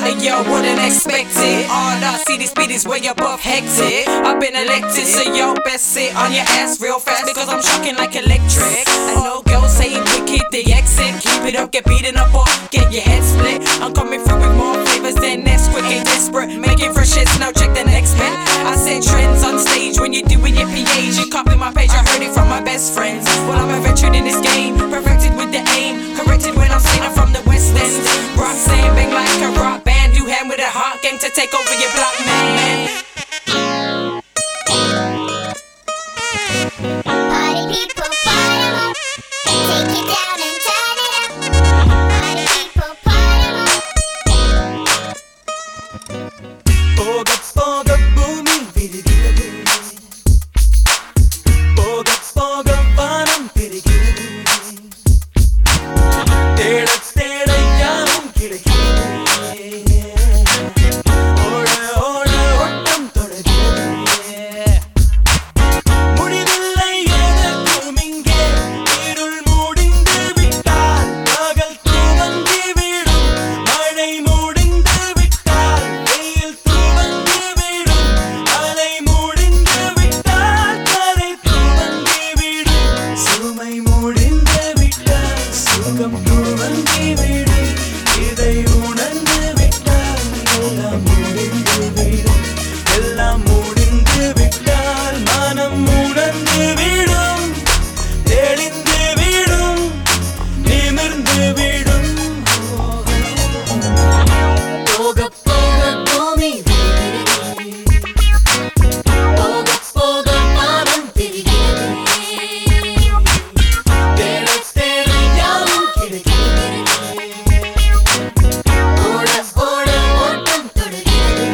Yo, wouldn't expect it. All I see these speed is way above hectic. I've been elected, so yo, best sit on your ass real fast because I'm shocking like electric. I know girls saying wicked, they exit. Keep it up, get beaten up or get your head split. I'm coming through with more flavors than Nesquik, ain't desperate. Making fresh hits, now check the next man. I set trends on stage when you doing your PAs. You copy my page, I heard it from my best friends. Well, I'm a veteran in this game, perfected with the aim. Corrected when I'm saying I'm from the West End. Roxanne bang like a rock band. You hand with a hot gang to take over your block, man. Party people, fire up. Take it down and turn it up. Party people, fire up. Poga poga boomy virigiradu. Poga poga vaanam pirigiradu. Theda theda yaavum kidaikiradu. Oda oda ottam thodagiradu. Mudivillai edakkum inge irul mudindu vittal pagal thuvangi vidum malai mudindu vittal veil thuvangi vidum alai mudindu vittal karai thuvangi vidum sumai mudindu vittal sugam thuvangi vidum idai unandu vittal ellam mudindu vidum ellam mudindu vittal manam mudindu vidum தெளிந்து விடும் நிமிர்ந்து விடும் போக போக பூமி விரிகிறது. போக போக வானம் திரிகிறது. தேட தேட யாவும் கிடைக்கிறது. ஓட ஓட ஓட்டம் தொடுகிறது.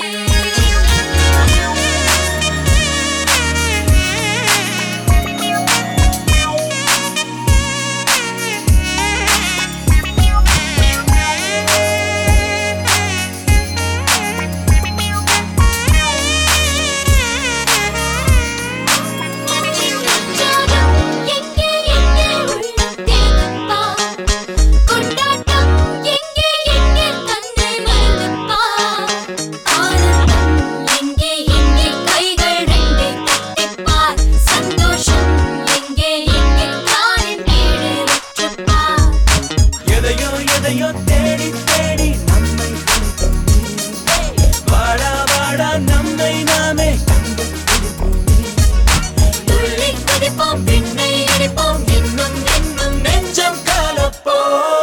எங்கே எங்கே உள்ளம் தேகப்பா கொண்டாட்டம் எங்கே எங்கே தன்னை மறந்துப்பா ஆனந்தம் எங்கே எங்கே கைகள் ரெண்டை தட்டிப்பார் சந்தோஷம் எங்கே எங்கே காலின் கீழே வெற்றுப்பார் எதையோ எதையோ தேடி தேடி நம்மை பிடிக்கும் நீ. வாடா வாடா நம்மை நாமே கண்டு பிடிப்போம் நீ. துள்ளி குதிப்போம் விண்ணை இடிப்போம் இன்னும் இன்னும் நெஞ்சம் கலப்போ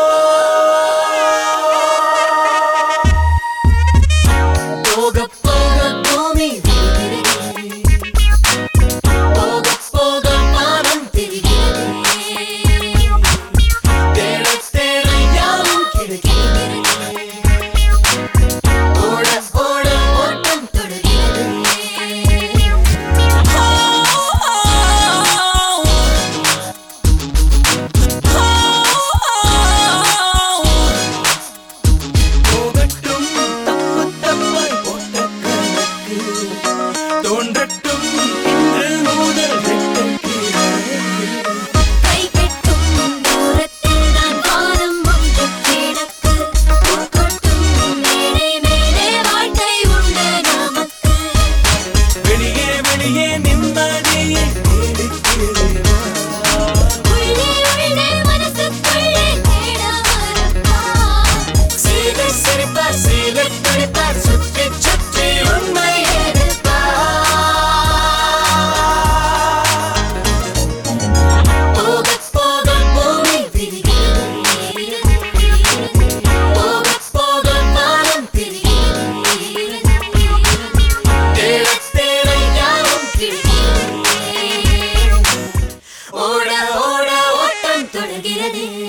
போக போக பூமி விரிகிறது. போக போக வானம் திரிகிறது தேட தேட யாவும் கிடைக்கிறது. ஓட ஓட ஓட்டம் தொடுகிறது போகட்டும் தப்பு தப்பாய் போட்ட கணக்கு தோன்றட்டும் இன்று முதல் வெட்டக்கு. கை கெட்டும் தூரத்தில் தான் வானம் ஒன்று கிடக்கு பூக்கொட்டும் மேலே மேலே வாழ்க்கை உண்டு நமக்கு வெளியே வெளியே நிம்மதியை தேடிக்கிறேன். உள்ளே உள்ளே மனசுக்குள்ளே தேட வரப்பா சிலர் சிரிப்பார் சிலர் துடிப்பார் சுற்றி சுற்றி உண்மை எதிர்ப்பார். போக போக பூமி விரிகிறது போக போக வானம் திரிகிறது தேட தேட யாவும் கிடைக்கிறது ஓட ஓட ஓட்டம் தொடர்கிறது